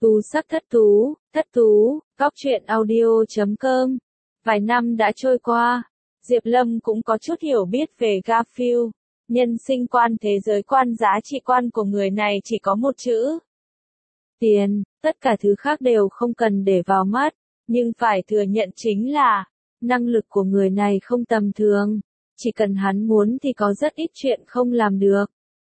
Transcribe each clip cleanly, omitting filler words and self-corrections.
Tu sắc thất thú, góc truyện audio.com. Vài năm đã trôi qua, Diệp Lâm cũng có chút hiểu biết về Garfield. Nhân sinh quan, thế giới quan, giá trị quan của người này chỉ có một chữ: tiền. Tất cả thứ khác đều không cần để vào mắt, nhưng phải thừa nhận chính là năng lực của người này không tầm thường. Chỉ cần hắn muốn thì có rất ít chuyện không làm được.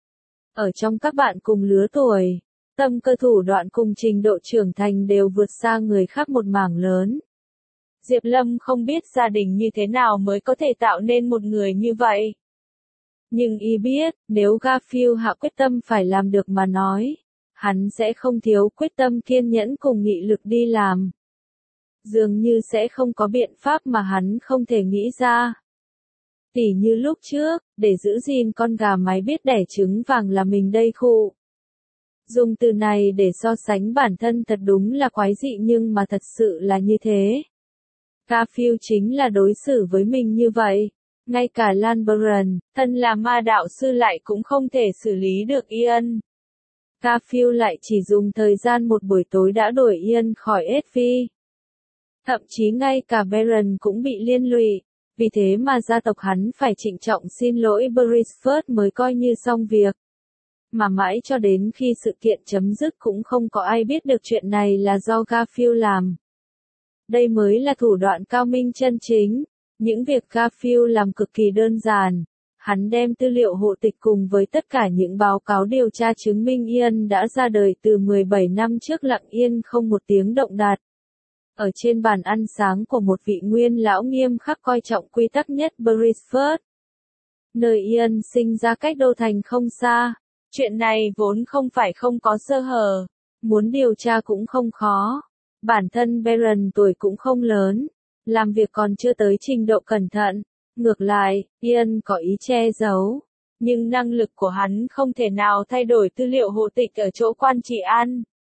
Ở trong các bạn cùng lứa tuổi, tâm cơ thủ đoạn cùng trình độ trưởng thành đều vượt xa người khác một mảng lớn. Diệp Lâm không biết gia đình như thế nào mới có thể tạo nên một người như vậy. Nhưng y biết, nếu Garfield hạ quyết tâm phải làm được mà nói, hắn sẽ không thiếu quyết tâm, kiên nhẫn cùng nghị lực đi làm. Dường như sẽ không có biện pháp mà hắn không thể nghĩ ra. Tỉ như lúc trước, để giữ gìn con gà mái biết đẻ trứng vàng là mình đây khụ. Dùng từ này để so sánh bản thân thật đúng là quái dị, nhưng mà thật sự là như thế. Garfield chính là đối xử với mình như vậy. Ngay cả Lan Byron, thân là ma đạo sư lại cũng không thể xử lý được Ian. Garfield lại chỉ dùng thời gian một buổi tối đã đuổi Ian khỏi Edwy. Thậm chí ngay cả Byron cũng bị liên lụy. Vì thế mà gia tộc hắn phải trịnh trọng xin lỗi Beresford mới coi như xong việc. Mà mãi cho đến khi sự kiện chấm dứt cũng không có ai biết được chuyện này là do Garfield làm. Đây mới là thủ đoạn cao minh chân chính. Những việc Garfield làm cực kỳ đơn giản. Hắn đem tư liệu hộ tịch cùng với tất cả những báo cáo điều tra chứng minh Ian đã ra đời từ 17 năm trước lặng yên không một tiếng động đặt ở trên bàn ăn sáng của một vị nguyên lão nghiêm khắc coi trọng quy tắc nhất Beresford. Nơi Ian sinh ra cách đô thành không xa. Chuyện này vốn không phải không có sơ hở. Muốn điều tra cũng không khó. Bản thân Byron tuổi cũng không lớn. Làm việc còn chưa tới trình độ cẩn thận. Ngược lại, Ian có ý che giấu. Nhưng năng lực của hắn không thể nào thay đổi tư liệu hộ tịch ở chỗ quan trị an.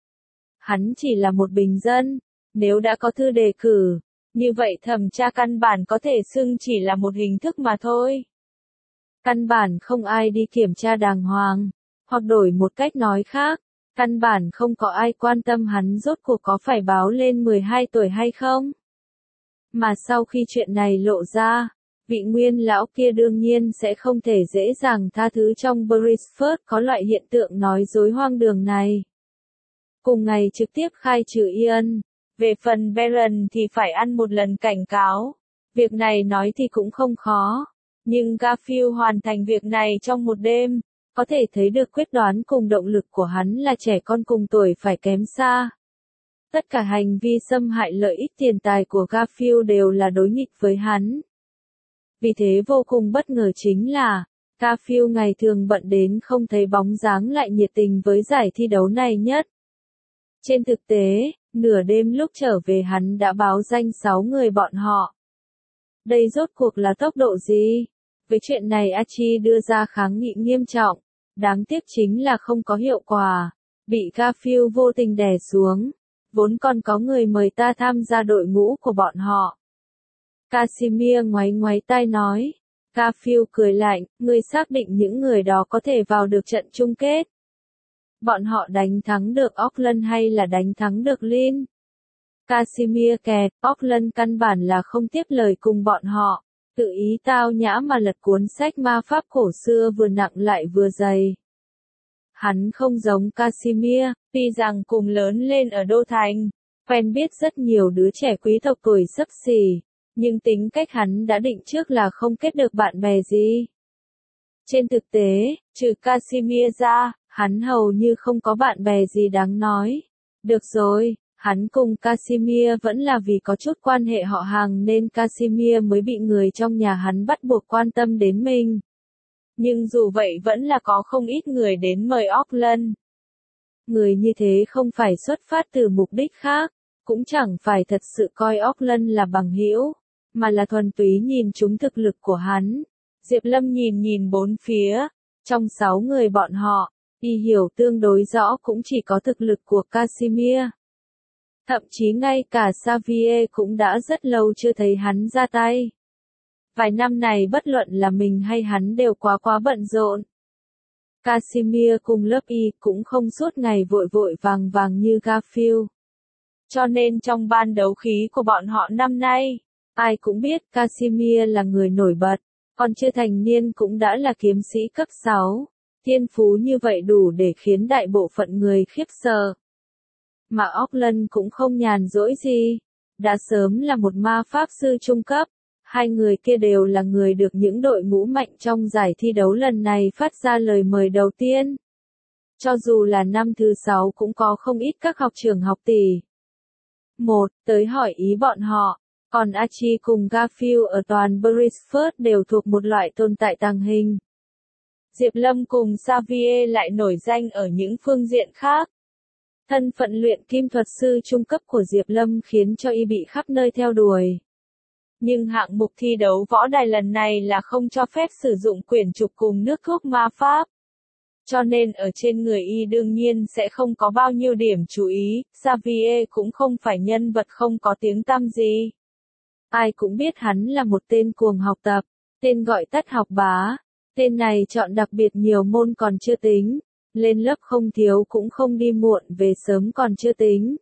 Hắn chỉ là một bình dân. Nếu đã có thư đề cử, như vậy thẩm tra căn bản có thể xưng chỉ là một hình thức mà thôi. Căn bản không ai đi kiểm tra đàng hoàng, hoặc đổi một cách nói khác, căn bản không có ai quan tâm hắn rốt cuộc có phải báo lên 12 tuổi hay không. Mà sau khi chuyện này lộ ra, vị nguyên lão kia đương nhiên sẽ không thể dễ dàng tha thứ trong Beresford có loại hiện tượng nói dối hoang đường này. Cùng ngày trực tiếp khai trừ Ian. Về phần Byron thì phải ăn một lần cảnh cáo. Việc này nói thì cũng không khó. Nhưng Garfield hoàn thành việc này trong một đêm. Có thể thấy được quyết đoán cùng động lực của hắn là trẻ con cùng tuổi phải kém xa. Tất cả hành vi xâm hại lợi ích tiền tài của Garfield đều là đối nghịch với hắn. Vì thế vô cùng bất ngờ chính là, Garfield ngày thường bận đến không thấy bóng dáng lại nhiệt tình với giải thi đấu này nhất. Trên thực tế, nửa đêm lúc trở về hắn đã báo danh 6 người bọn họ. Đây rốt cuộc là tốc độ gì? Với chuyện này Archie đưa ra kháng nghị nghiêm trọng. Đáng tiếc chính là không có hiệu quả. Bị Garfield vô tình đè xuống. Vốn còn có người mời ta tham gia đội ngũ của bọn họ. Casimir ngoáy ngoáy tai nói. Garfield cười lạnh, ngươi xác định những người đó có thể vào được trận chung kết. Bọn họ đánh thắng được Auckland hay là đánh thắng được Lynn? Casimir kẹt, Auckland căn bản là không tiếp lời cùng bọn họ. Tự ý tao nhã mà lật cuốn sách ma pháp cổ xưa vừa nặng lại vừa dày. Hắn không giống Casimir, tuy rằng cùng lớn lên ở Đô Thành, quen biết rất nhiều đứa trẻ quý tộc tuổi xấp xỉ, nhưng tính cách hắn đã định trước là không kết được bạn bè gì. Trên thực tế, trừ Casimir ra, hắn hầu như không có bạn bè gì đáng nói. Được rồi, hắn cùng Casimir vẫn là vì có chút quan hệ họ hàng nên Casimir mới bị người trong nhà hắn bắt buộc quan tâm đến mình. Nhưng dù vậy vẫn là có không ít người đến mời Auckland. Người như thế không phải xuất phát từ mục đích khác, cũng chẳng phải thật sự coi Auckland là bằng hữu, mà là thuần túy nhìn trúng thực lực của hắn. Diệp Lâm nhìn bốn phía, trong 6 người bọn họ, y hiểu tương đối rõ cũng chỉ có thực lực của Casimir. Thậm chí ngay cả Xavier cũng đã rất lâu chưa thấy hắn ra tay. Vài năm này bất luận là mình hay hắn đều quá bận rộn. Casimir cùng lớp Y cũng không suốt ngày vội vội vàng vàng như Garfield. Cho nên trong ban đấu khí của bọn họ năm nay, ai cũng biết Casimir là người nổi bật, còn chưa thành niên cũng đã là kiếm sĩ cấp 6. Thiên phú như vậy đủ để khiến đại bộ phận người khiếp sợ. Mà Auckland cũng không nhàn rỗi gì. Đã sớm là một ma pháp sư trung cấp. Hai người kia đều là người được những đội ngũ mạnh trong giải thi đấu lần này phát ra lời mời đầu tiên. Cho dù là năm thứ 6 cũng có không ít các học trưởng học tỷ. Tới hỏi ý bọn họ. Còn Archie cùng Garfield ở toàn Beresford đều thuộc một loại tồn tại tàng hình. Diệp Lâm cùng Xavier lại nổi danh ở những phương diện khác. Thân phận luyện kim thuật sư trung cấp của Diệp Lâm khiến cho y bị khắp nơi theo đuổi. Nhưng hạng mục thi đấu võ đài lần này là không cho phép sử dụng quyển trục cùng nước thuốc ma pháp. Cho nên ở trên người y đương nhiên sẽ không có bao nhiêu điểm chú ý, Xavier cũng không phải nhân vật không có tiếng tăm gì. Ai cũng biết hắn là một tên cuồng học tập, tên gọi tắt học bá. Tên này chọn đặc biệt nhiều môn còn chưa tính, lên lớp không thiếu cũng không đi muộn về sớm còn chưa tính.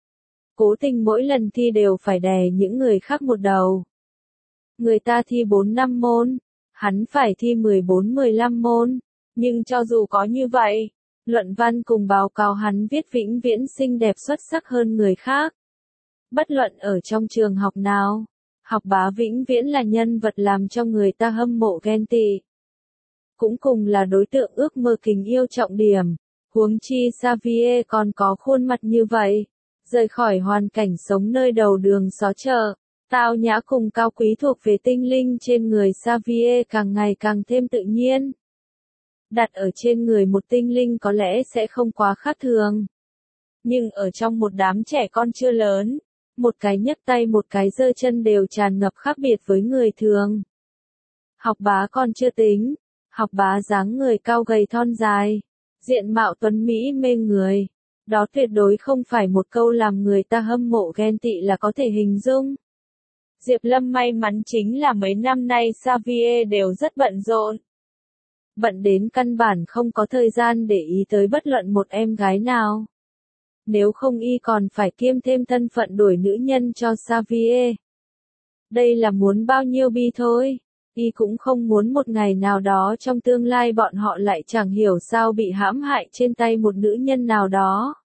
Cố tình mỗi lần thi đều phải đè những người khác một đầu. Người ta thi 4-5 môn, hắn phải thi 14-15 môn, nhưng cho dù có như vậy, luận văn cùng báo cáo hắn viết vĩnh viễn xinh đẹp xuất sắc hơn người khác. Bất luận ở trong trường học nào, học bá vĩnh viễn là nhân vật làm cho người ta hâm mộ ghen tị. Cũng cùng là đối tượng ước mơ tình yêu trọng điểm, huống chi Xavier còn có khuôn mặt như vậy, rời khỏi hoàn cảnh sống nơi đầu đường xó chợ, tao nhã cùng cao quý thuộc về tinh linh trên người Xavier càng ngày càng thêm tự nhiên. Đặt ở trên người một tinh linh có lẽ sẽ không quá khác thường. Nhưng ở trong một đám trẻ con chưa lớn, một cái nhấc tay một cái giơ chân đều tràn ngập khác biệt với người thường. Học bá còn chưa tính. Học bá dáng người cao gầy thon dài, diện mạo tuấn mỹ mê người. Đó tuyệt đối không phải một câu làm người ta hâm mộ ghen tị là có thể hình dung. Diệp Lâm may mắn chính là mấy năm nay Xavier đều rất bận rộn. Bận đến căn bản không có thời gian để ý tới bất luận một em gái nào. Nếu không y còn phải kiêm thêm thân phận đuổi nữ nhân cho Xavier. Đây là muốn bao nhiêu bi thôi. Y cũng không muốn một ngày nào đó trong tương lai bọn họ lại chẳng hiểu sao bị hãm hại trên tay một nữ nhân nào đó.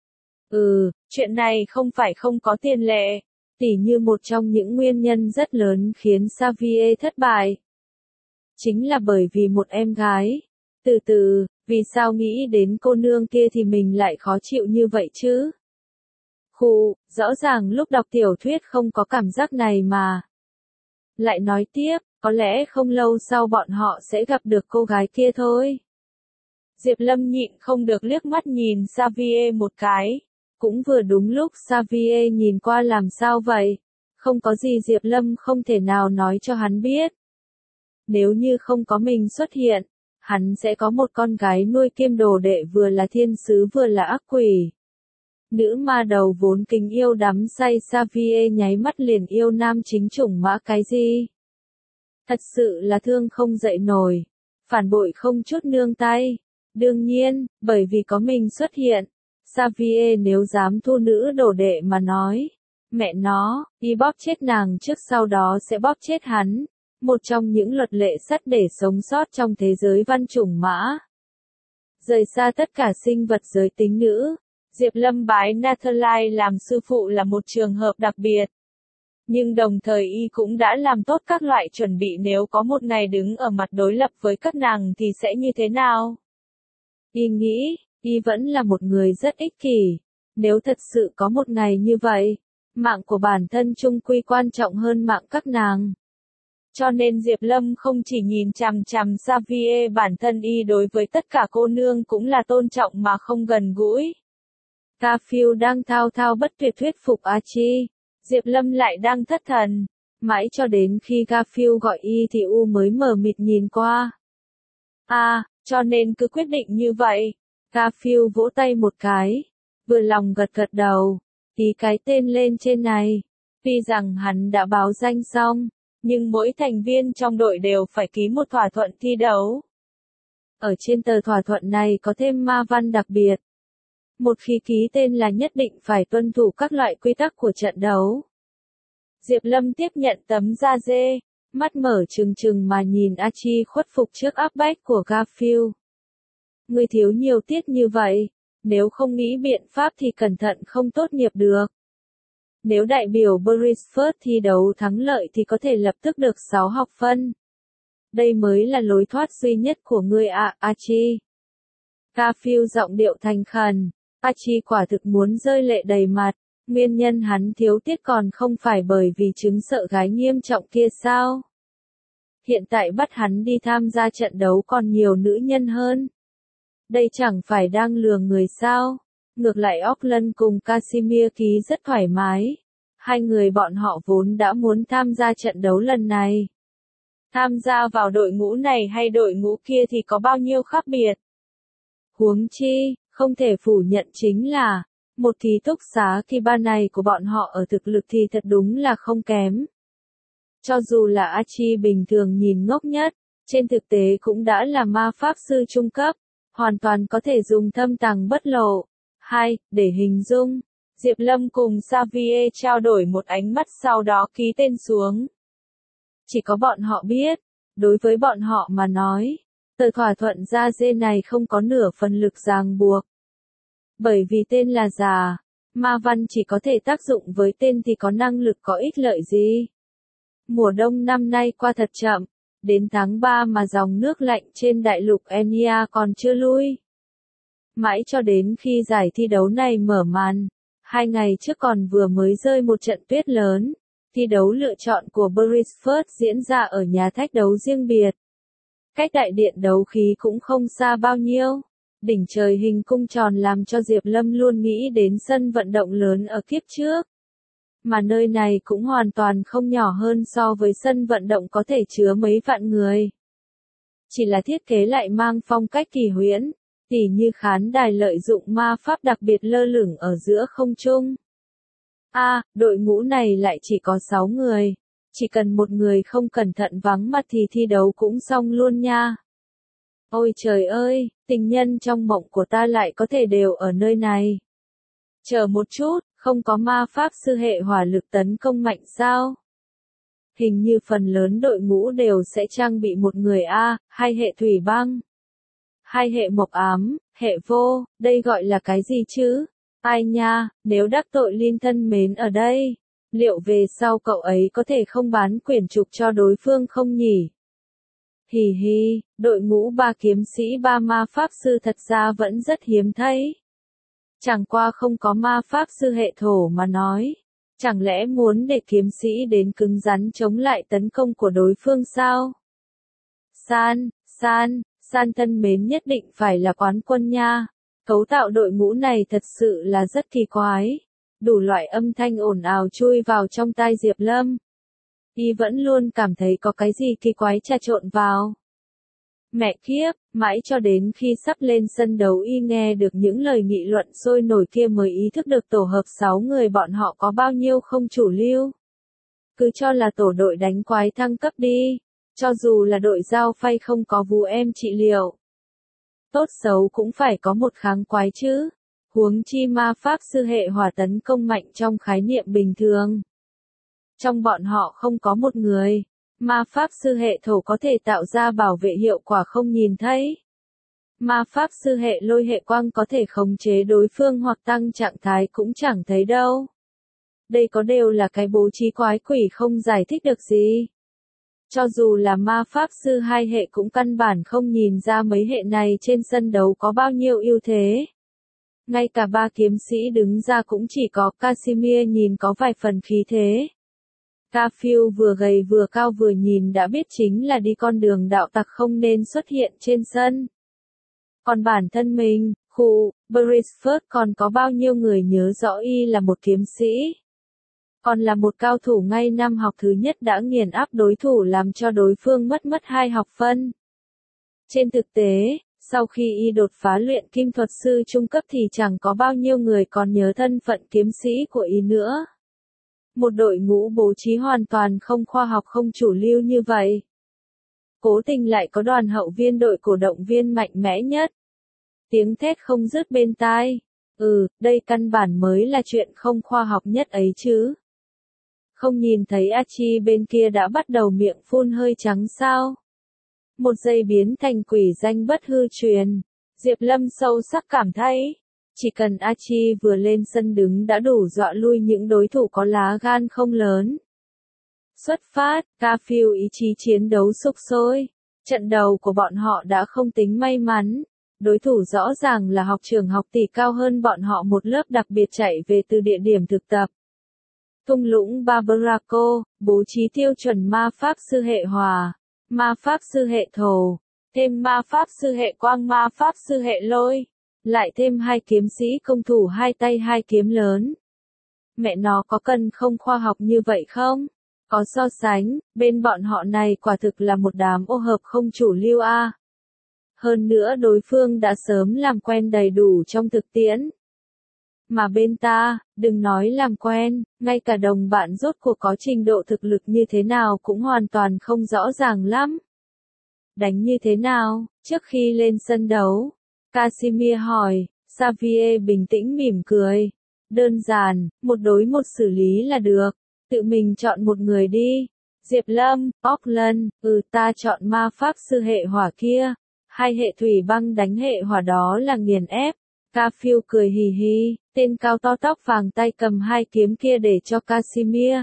Chuyện này không phải không có tiền lệ, tỉ như một trong những nguyên nhân rất lớn khiến Xavier thất bại. Chính là bởi vì một em gái. Vì sao nghĩ đến cô nương kia thì mình lại khó chịu như vậy chứ? Rõ ràng lúc đọc tiểu thuyết không có cảm giác này mà. Lại nói tiếp. Có lẽ không lâu sau bọn họ sẽ gặp được cô gái kia thôi. Diệp Lâm nhịn không được liếc mắt nhìn Xavier một cái. Cũng vừa đúng lúc Xavier nhìn qua làm sao vậy. Không có gì Diệp Lâm không thể nào nói cho hắn biết. Nếu như không có mình xuất hiện, hắn sẽ có một con gái nuôi kiêm đồ đệ vừa là thiên sứ vừa là ác quỷ. Nữ ma đầu vốn kính yêu đắm say Xavier nháy mắt liền yêu nam chính chủng mã cái gì. Thật sự là thương không dậy nổi, phản bội không chút nương tay. Đương nhiên, bởi vì có mình xuất hiện, Xavier nếu dám thu nữ đồ đệ mà nói, mẹ nó, y bóp chết nàng trước sau đó sẽ bóp chết hắn. Một trong những luật lệ sắt để sống sót trong thế giới văn chủng mã. Rời xa tất cả sinh vật giới tính nữ, Diệp Lâm bái Nathalie làm sư phụ là một trường hợp đặc biệt. Nhưng đồng thời y cũng đã làm tốt các loại chuẩn bị nếu có một ngày đứng ở mặt đối lập với các nàng thì sẽ như thế nào. Y nghĩ, y vẫn là một người rất ích kỷ. Nếu thật sự có một ngày như vậy, mạng của bản thân chung quy quan trọng hơn mạng các nàng. Cho nên Diệp Lâm không chỉ nhìn chằm chằm Xavier, bản thân y đối với tất cả cô nương cũng là tôn trọng mà không gần gũi. Garfield đang thao thao bất tuyệt thuyết phục Archie. Diệp Lâm lại đang thất thần. Mãi cho đến khi Garfield gọi y thì U mới mờ mịt nhìn qua. Cho nên cứ quyết định như vậy. Garfield vỗ tay một cái. Vừa lòng gật gật đầu. Ký cái tên lên trên này. Tuy rằng hắn đã báo danh xong, nhưng mỗi thành viên trong đội đều phải ký một thỏa thuận thi đấu. Ở trên tờ thỏa thuận này có thêm ma văn đặc biệt. Một khi ký tên là nhất định phải tuân thủ các loại quy tắc của trận đấu. Diệp Lâm tiếp nhận tấm da dê, mắt mở trừng trừng mà nhìn Archie khuất phục trước áp bách của Garfield. Ngươi thiếu nhiều tiết như vậy, nếu không nghĩ biện pháp thì cẩn thận không tốt nghiệp được. Nếu đại biểu Beresford thi đấu thắng lợi thì có thể lập tức được 6 học phân. Đây mới là lối thoát duy nhất của ngươi ạ, Archie. Garfield giọng điệu thành khẩn. Archie quả thực muốn rơi lệ đầy mặt. Nguyên nhân hắn thiếu tiết còn không phải bởi vì chứng sợ gái nghiêm trọng kia sao? Hiện tại bắt hắn đi tham gia trận đấu còn nhiều nữ nhân hơn. Đây chẳng phải đang lừa người sao? Ngược lại Auckland cùng Casimir ký rất thoải mái. Hai người bọn họ vốn đã muốn tham gia trận đấu lần này. Tham gia vào đội ngũ này hay đội ngũ kia thì có bao nhiêu khác biệt. Huống chi, không thể phủ nhận chính là, một ký túc xá kỳ ba này của bọn họ ở thực lực thì thật đúng là không kém. Cho dù là Archie bình thường nhìn ngốc nhất, trên thực tế cũng đã là ma pháp sư trung cấp, hoàn toàn có thể dùng thâm tàng bất lộ. 2. Để hình dung, Diệp Lâm cùng Xavier trao đổi một ánh mắt sau đó ký tên xuống. Chỉ có bọn họ biết, đối với bọn họ mà nói, tờ thỏa thuận da dê này không có nửa phần lực ràng buộc. Bởi vì tên là giả, ma văn chỉ có thể tác dụng với tên thì có năng lực có ích lợi gì. Mùa đông năm nay qua thật chậm, đến tháng 3 mà dòng nước lạnh trên đại lục Enya còn chưa lui. Mãi cho đến khi giải thi đấu này mở màn, 2 ngày trước còn vừa mới rơi một trận tuyết lớn, thi đấu lựa chọn của Beresford diễn ra ở nhà thách đấu riêng biệt. Cách đại điện đấu khí cũng không xa bao nhiêu. Đỉnh trời hình cung tròn làm cho Diệp Lâm luôn nghĩ đến sân vận động lớn ở kiếp trước. Mà nơi này cũng hoàn toàn không nhỏ hơn so với sân vận động có thể chứa mấy vạn người. Chỉ là thiết kế lại mang phong cách kỳ huyễn, tỉ như khán đài lợi dụng ma pháp đặc biệt lơ lửng ở giữa không trung. Đội ngũ này lại chỉ có 6 người. Chỉ cần một người không cẩn thận vắng mặt thì thi đấu cũng xong luôn nha. Ôi trời ơi, tình nhân trong mộng của ta lại có thể đều ở nơi này. Chờ một chút, không có ma pháp sư hệ hỏa lực tấn công mạnh sao? Hình như phần lớn đội ngũ đều sẽ trang bị một người hay hệ thủy băng, hay hệ mộc ám, hệ vô, đây gọi là cái gì chứ? Ai nha, nếu đắc tội Linh thân mến ở đây, liệu về sau cậu ấy có thể không bán quyển trục cho đối phương không nhỉ? Hì hì, đội ngũ 3 kiếm sĩ 3 ma pháp sư thật ra vẫn rất hiếm thấy. Chẳng qua không có ma pháp sư hệ thổ mà nói. Chẳng lẽ muốn để kiếm sĩ đến cứng rắn chống lại tấn công của đối phương sao? San thân mến nhất định phải là quán quân nha. Cấu tạo đội ngũ này thật sự là rất kỳ quái. Đủ loại âm thanh ồn ào chui vào trong tai Diệp Lâm. Y vẫn luôn cảm thấy có cái gì kỳ quái trà trộn vào. Mẹ kiếp, mãi cho đến khi sắp lên sân đấu Y nghe được những lời nghị luận sôi nổi kia mới ý thức được tổ hợp 6 người bọn họ có bao nhiêu không chủ lưu. Cứ cho là tổ đội đánh quái thăng cấp đi, cho dù là đội giao phay không có vú em trị liệu. Tốt xấu cũng phải có một kháng quái chứ, huống chi ma pháp sư hệ hỏa tấn công mạnh trong khái niệm bình thường. Trong bọn họ không có một người, ma pháp sư hệ thổ có thể tạo ra bảo vệ hiệu quả không nhìn thấy. Ma pháp sư hệ lôi hệ quang có thể khống chế đối phương hoặc tăng trạng thái cũng chẳng thấy đâu. Đây có đều là cái bố trí quái quỷ không giải thích được gì. Cho dù là ma pháp sư 2 hệ cũng căn bản không nhìn ra mấy hệ này trên sân đấu có bao nhiêu ưu thế. Ngay cả 3 kiếm sĩ đứng ra cũng chỉ có Casimir nhìn có vài phần khí thế. Garfield vừa gầy vừa cao vừa nhìn đã biết chính là đi con đường đạo tặc không nên xuất hiện trên sân. Còn bản thân mình, Beresford còn có bao nhiêu người nhớ rõ Y là một kiếm sĩ. Còn là một cao thủ ngay năm học thứ nhất đã nghiền áp đối thủ làm cho đối phương mất 2 học phân. Trên thực tế, sau khi Y đột phá luyện kim thuật sư trung cấp thì chẳng có bao nhiêu người còn nhớ thân phận kiếm sĩ của Y nữa. Một đội ngũ bố trí hoàn toàn không khoa học không chủ lưu như vậy. cố tình lại có đoàn hậu viên đội cổ động viên mạnh mẽ nhất. Tiếng thét không dứt bên tai. Đây căn bản mới là chuyện không khoa học nhất ấy chứ. Không nhìn thấy Archie bên kia đã bắt đầu miệng phun hơi trắng sao? Một giây biến thành quỷ danh bất hư truyền. Diệp Lâm sâu sắc cảm thấy, chỉ cần Archie vừa lên sân đứng đã đủ dọa lui những đối thủ có lá gan không lớn. Xuất phát, Garfield ý chí chiến đấu sục sôi. Trận đầu của bọn họ đã không tính may mắn. Đối thủ rõ ràng là học trưởng học tỷ cao hơn bọn họ một lớp đặc biệt chạy về từ địa điểm thực tập. Thung lũng Barbaraco, bố trí tiêu chuẩn ma pháp sư hệ hỏa, ma pháp sư hệ thổ, thêm ma pháp sư hệ quang, ma pháp sư hệ lôi, lại thêm 2 kiếm sĩ công thủ 2 tay 2 kiếm lớn. Mẹ nó có cần không khoa học như vậy không? Có so sánh, bên bọn họ này quả thực là một đám ô hợp không chủ lưu a. Hơn nữa đối phương đã sớm làm quen đầy đủ trong thực tiễn. Mà bên ta, đừng nói làm quen, ngay cả đồng bạn rốt cuộc có trình độ thực lực như thế nào cũng hoàn toàn không rõ ràng lắm. Đánh như thế nào, trước khi lên sân đấu? Casimir hỏi, Xavier bình tĩnh mỉm cười. Đơn giản, 1 đối 1 xử lý là được. Tự mình chọn một người đi. Diệp Lâm, Auckland, ta chọn ma pháp sư hệ hỏa kia. 2 hệ thủy băng đánh hệ hỏa đó là nghiền ép. Garfield cười hì hì, tên cao to tóc vàng tay cầm 2 kiếm kia để cho Casimir.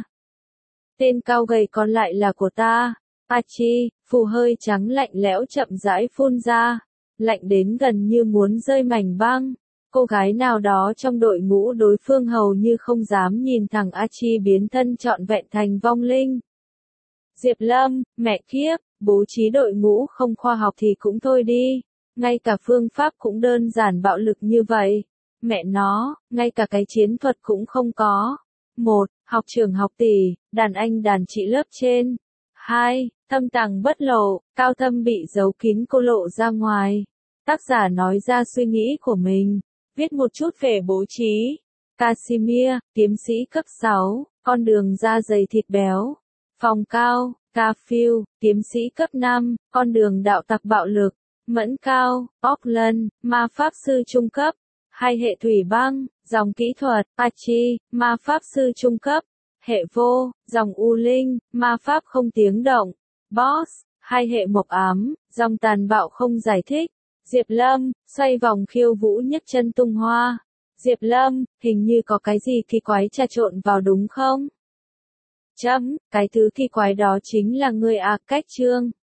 Tên cao gầy còn lại là của ta. Archie, phù hơi trắng lạnh lẽo chậm rãi phun ra. Lạnh đến gần như muốn rơi mảnh băng. Cô gái nào đó trong đội ngũ đối phương hầu như không dám nhìn thẳng Archie biến thân trọn vẹn thành vong linh. Diệp Lâm, mẹ kiếp, bố trí đội ngũ không khoa học thì cũng thôi đi. Ngay cả phương pháp cũng đơn giản bạo lực như vậy. Mẹ nó, ngay cả cái chiến thuật cũng không có. 1. Học trưởng học tỷ, đàn anh đàn chị lớp trên. 2. Thâm tàng bất lộ, cao thâm bị giấu kín cô lộ ra ngoài. Tác giả nói ra suy nghĩ của mình. Viết một chút về bố trí. Casimir, kiếm sĩ cấp 6, con đường da dày thịt béo. Phòng cao, Garfield, kiếm sĩ cấp 5, con đường đạo tặc bạo lực. Mẫn cao, Auckland, ma pháp sư trung cấp. 2 hệ thủy băng, dòng kỹ thuật, Archie, ma pháp sư trung cấp. Hệ vô, dòng u linh, ma pháp không tiếng động. Boss, 2 hệ mộc ám, dòng tàn bạo không giải thích. Diệp Lâm, xoay vòng khiêu vũ nhấc chân tung hoa. Diệp Lâm, hình như có cái gì kỳ quái trà trộn vào đúng không? Cái thứ kỳ quái đó chính là ngươi à, cách chương.